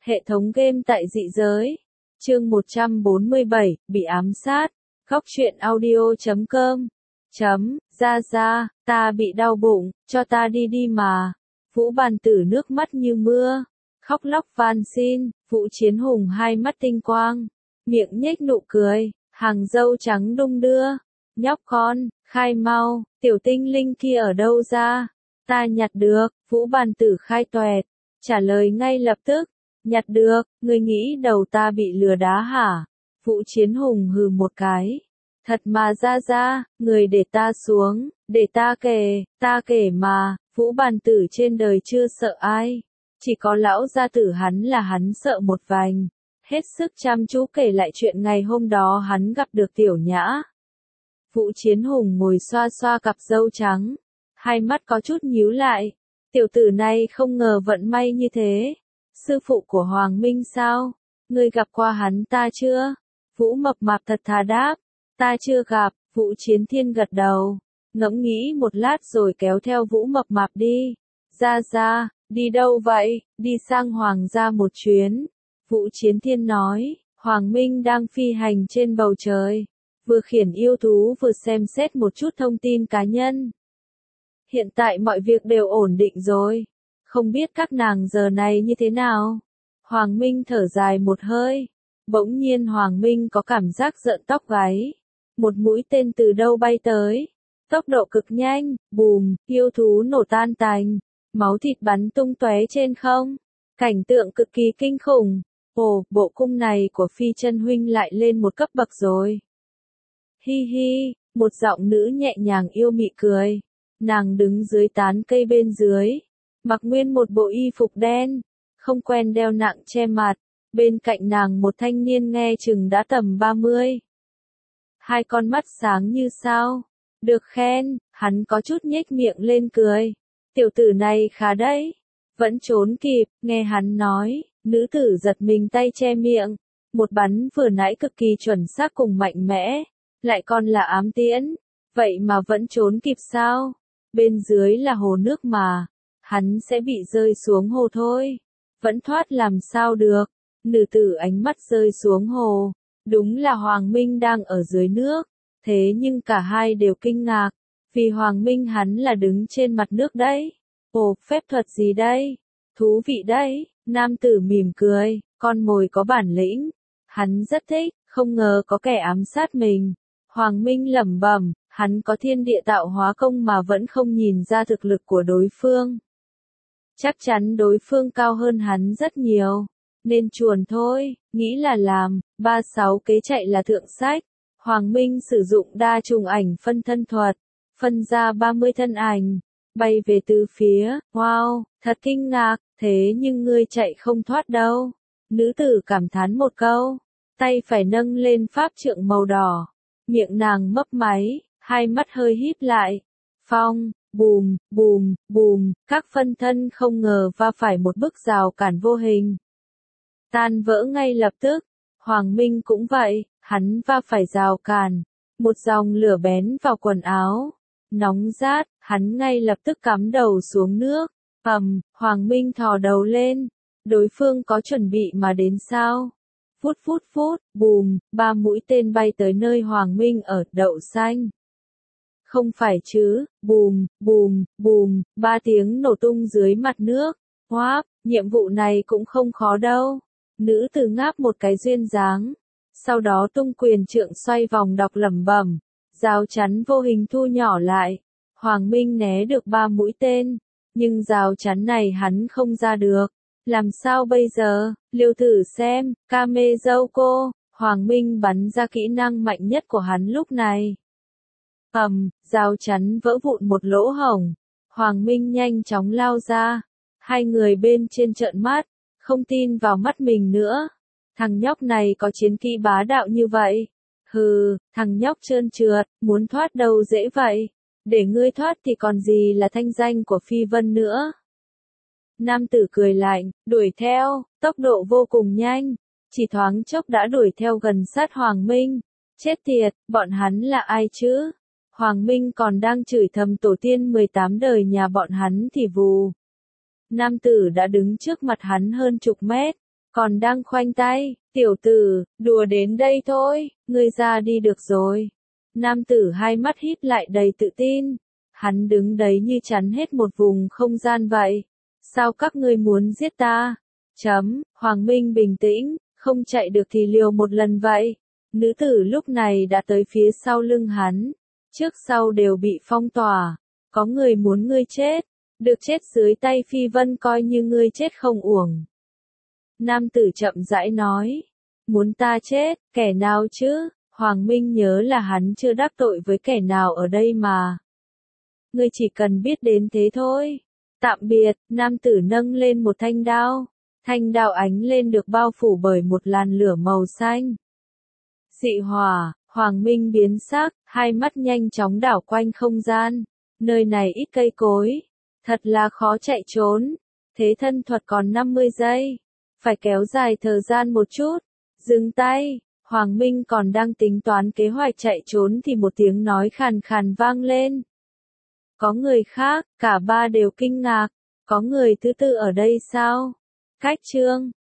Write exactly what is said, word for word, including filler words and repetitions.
Hệ thống game tại dị giới. Chương một trăm bốn mươi bảy, bị ám sát. Góc truyện audio chấm com. Chấm, ra ra, ta bị đau bụng, cho ta đi đi mà. Vũ Bàn Tử nước mắt như mưa, khóc lóc van xin. Vũ Chiến Hùng hai mắt tinh quang, miệng nhếch nụ cười, hàng râu trắng đung đưa. Nhóc con, khai mau, tiểu tinh linh kia ở đâu ra? Ta nhặt được. Vũ Bàn Tử khai toẹt, trả lời ngay lập tức. Nhặt được, ngươi nghĩ đầu ta bị lừa đá hả? Vũ Chiến Hùng hừ một cái. Thật mà ra ra, người để ta xuống, để ta kể, ta kể mà. Vũ Bàn Tử trên đời chưa sợ ai, chỉ có lão gia tử hắn là hắn sợ một vành. Hết sức chăm chú kể lại chuyện ngày hôm đó hắn gặp được Tiểu Nhã. Vũ Chiến Hùng ngồi xoa xoa cặp râu trắng, hai mắt có chút nhíu lại. Tiểu tử này không ngờ vận may như thế. Sư phụ của Hoàng Minh sao? Ngươi gặp qua hắn ta chưa? Vũ Mập Mạp thật thà đáp. Ta chưa gặp. Vũ Chiến Thiên gật đầu, ngẫm nghĩ một lát rồi kéo theo Vũ Mập Mạp đi. Ra ra, đi đâu vậy? Đi sang Hoàng gia một chuyến. Vũ Chiến Thiên nói. Hoàng Minh đang phi hành trên bầu trời, vừa khiển yêu thú vừa xem xét một chút thông tin cá nhân. Hiện tại mọi việc đều ổn định rồi. Không biết các nàng giờ này như thế nào? Hoàng Minh thở dài một hơi. Bỗng nhiên Hoàng Minh có cảm giác rợn tóc gáy. Một mũi tên từ đâu bay tới. Tốc độ cực nhanh, bùm, yêu thú nổ tan tành. Máu thịt bắn tung tóe trên không. Cảnh tượng cực kỳ kinh khủng. Ồ, bộ cung này của Phi Chân huynh lại lên một cấp bậc rồi. Hi hi, một giọng nữ nhẹ nhàng yêu mị cười. Nàng đứng dưới tán cây bên dưới, mặc nguyên một bộ y phục đen, không quen đeo nặng che mặt. Bên cạnh nàng một thanh niên nghe chừng đã tầm ba mươi. Hai con mắt sáng như sao. Được khen, hắn có chút nhếch miệng lên cười. Tiểu tử này khá đấy. Vẫn trốn kịp, nghe hắn nói, nữ tử giật mình tay che miệng. Một bắn vừa nãy cực kỳ chuẩn xác cùng mạnh mẽ, lại còn là ám tiễn. Vậy mà vẫn trốn kịp sao? Bên dưới là hồ nước mà, hắn sẽ bị rơi xuống hồ thôi. Vẫn thoát làm sao được. Nữ tử ánh mắt rơi xuống hồ. Đúng là Hoàng Minh đang ở dưới nước. Thế nhưng cả hai đều kinh ngạc, vì Hoàng Minh hắn là đứng trên mặt nước đấy. Ồ, phép thuật gì đây? Thú vị đấy. Nam tử mỉm cười, con mồi có bản lĩnh. Hắn rất thích, không ngờ có kẻ ám sát mình. Hoàng Minh lẩm bẩm, hắn có thiên địa tạo hóa công mà vẫn không nhìn ra thực lực của đối phương. Chắc chắn đối phương cao hơn hắn rất nhiều. Nên chuồn thôi, nghĩ là làm. Ba sáu kế chạy là thượng sách. Hoàng Minh sử dụng đa trùng ảnh phân thân thuật, phân ra ba mươi thân ảnh, bay về từ phía. Wow, thật kinh ngạc, thế nhưng ngươi chạy không thoát đâu. Nữ tử cảm thán một câu, tay phải nâng lên pháp trượng màu đỏ. Miệng nàng mấp máy, hai mắt hơi híp lại. Phong, bùm, bùm, bùm, các phân thân không ngờ va phải một bức rào cản vô hình. Tan vỡ ngay lập tức. Hoàng Minh cũng vậy, hắn va phải rào cản. Một dòng lửa bén vào quần áo. Nóng rát, hắn ngay lập tức cắm đầu xuống nước. Ầm, Hoàng Minh thò đầu lên. Đối phương có chuẩn bị mà đến sao? Phút phút phút, bùm, ba mũi tên bay tới nơi Hoàng Minh ở, đậu xanh. Không phải chứ, bùm, bùm, bùm, ba tiếng nổ tung dưới mặt nước. Hoáp, nhiệm vụ này cũng không khó đâu. Nữ tử ngáp một cái duyên dáng. Sau đó tung quyền trượng xoay vòng đọc lẩm bẩm. Rào chắn vô hình thu nhỏ lại. Hoàng Minh né được ba mũi tên. Nhưng rào chắn này hắn không ra được. Làm sao bây giờ? Liều thử xem. Kame dâu cô. Hoàng Minh bắn ra kỹ năng mạnh nhất của hắn lúc này. Ầm, rào chắn vỡ vụn một lỗ hổng. Hoàng Minh nhanh chóng lao ra. Hai người bên trên trợn mắt, không tin vào mắt mình nữa. Thằng nhóc này có chiến kỹ bá đạo như vậy. Hừ, thằng nhóc trơn trượt, muốn thoát đâu dễ vậy. Để ngươi thoát thì còn gì là thanh danh của Phi Vân nữa. Nam tử cười lạnh, đuổi theo, tốc độ vô cùng nhanh. Chỉ thoáng chốc đã đuổi theo gần sát Hoàng Minh. Chết tiệt, bọn hắn là ai chứ? Hoàng Minh còn đang chửi thầm tổ tiên mười tám đời nhà bọn hắn thì vù. Nam tử đã đứng trước mặt hắn hơn chục mét. Còn đang khoanh tay, tiểu tử, đùa đến đây thôi, ngươi ra đi được rồi. Nam tử hai mắt híp lại đầy tự tin. Hắn đứng đấy như chắn hết một vùng không gian vậy. Sao các ngươi muốn giết ta? Chấm, Hoàng Minh bình tĩnh, không chạy được thì liều một lần vậy. Nữ tử lúc này đã tới phía sau lưng hắn. Trước sau đều bị phong tỏa. Có người muốn ngươi chết. Được chết dưới tay Phi Vân coi như ngươi chết không uổng. Nam tử chậm rãi nói. Muốn ta chết, kẻ nào chứ? Hoàng Minh nhớ là hắn chưa đắc tội với kẻ nào ở đây mà. Ngươi chỉ cần biết đến thế thôi. Tạm biệt, nam tử nâng lên một thanh đao. Thanh đao ánh lên được bao phủ bởi một làn lửa màu xanh. Dị hỏa, Hoàng Minh biến sắc, hai mắt nhanh chóng đảo quanh không gian. Nơi này ít cây cối. Thật là khó chạy trốn. Thế thân thuật còn năm mươi giây. Phải kéo dài thời gian một chút. Dừng tay. Hoàng Minh còn đang tính toán kế hoạch chạy trốn thì một tiếng nói khàn khàn vang lên. Có người khác, cả ba đều kinh ngạc. Có người thứ tư ở đây sao? Cách chương